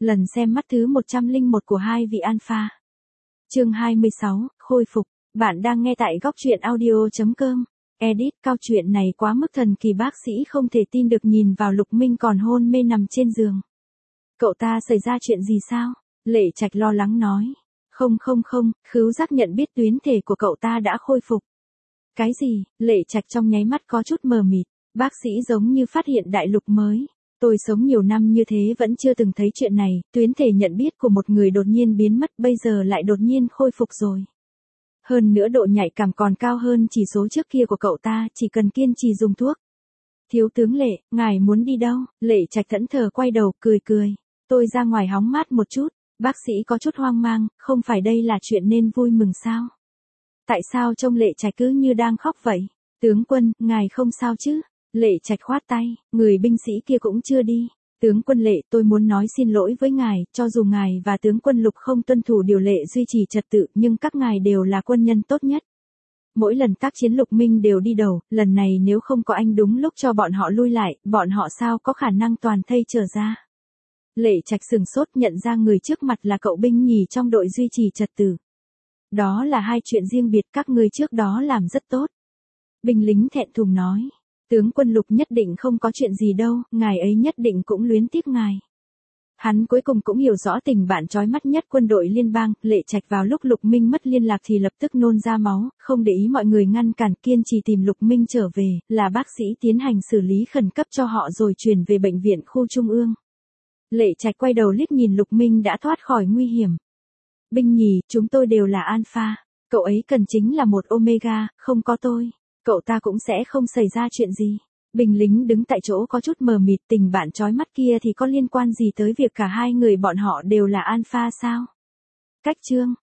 Lần xem mắt thứ 101 của hai vị alpha. Chương 26, khôi phục. Bạn đang nghe tại góc truyện audio.com. Edit, cao chuyện này quá mức thần kỳ, bác sĩ không thể tin được nhìn vào Lục Minh còn hôn mê nằm trên giường. Cậu ta xảy ra chuyện gì sao? Lệ Trạch lo lắng nói. Không, khứu giác nhận biết tuyến thể của cậu ta đã khôi phục. Cái gì? Lệ Trạch trong nháy mắt có chút mờ mịt. Bác sĩ giống như phát hiện đại lục mới. Tôi sống nhiều năm như thế vẫn chưa từng thấy chuyện này, tuyến thể nhận biết của một người đột nhiên biến mất bây giờ lại đột nhiên khôi phục rồi. Hơn nữa độ nhạy cảm còn cao hơn chỉ số trước kia của cậu ta, chỉ cần kiên trì dùng thuốc. Thiếu tướng Lệ, ngài muốn đi đâu? Lệ Trạch thẫn thờ quay đầu, cười. Tôi ra ngoài hóng mát một chút. Bác sĩ có chút hoang mang, không phải đây là chuyện nên vui mừng sao? Tại sao trông Lệ Trạch cứ như đang khóc vậy? Tướng quân, ngài không sao chứ? Lệ Trạch khoát tay, người binh sĩ kia cũng chưa đi. Tướng quân Lệ, tôi muốn nói xin lỗi với ngài, cho dù ngài và tướng quân Lục không tuân thủ điều lệ duy trì trật tự, nhưng các ngài đều là quân nhân tốt nhất. Mỗi lần tác chiến Lục Minh đều đi đầu, lần này nếu không có anh đúng lúc cho bọn họ lui lại, bọn họ sao có khả năng toàn thây trở ra. Lệ Trạch sừng sốt nhận ra người trước mặt là cậu binh nhì trong đội duy trì trật tự. Đó là hai chuyện riêng biệt, các ngươi trước đó làm rất tốt. Binh lính thẹn thùng nói. Tướng quân Lục nhất định không có chuyện gì đâu, ngài ấy nhất định cũng luyến tiếc ngài. Hắn cuối cùng cũng hiểu rõ tình bạn chói mắt nhất quân đội liên bang. Lệ Trạch vào lúc Lục Minh mất liên lạc thì lập tức nôn ra máu, không để ý mọi người ngăn cản, kiên trì tìm Lục Minh trở về, là bác sĩ tiến hành xử lý khẩn cấp cho họ rồi chuyển về bệnh viện khu trung ương. Lệ Trạch quay đầu liếc nhìn Lục Minh đã thoát khỏi nguy hiểm. Binh nhì, chúng tôi đều là alpha, cậu ấy cần chính là một omega, không có tôi, cậu ta cũng sẽ không xảy ra chuyện gì. Binh lính đứng tại chỗ có chút mờ mịt, tình bạn chói mắt kia thì có liên quan gì tới việc cả hai người bọn họ đều là alpha sao? Cách chương,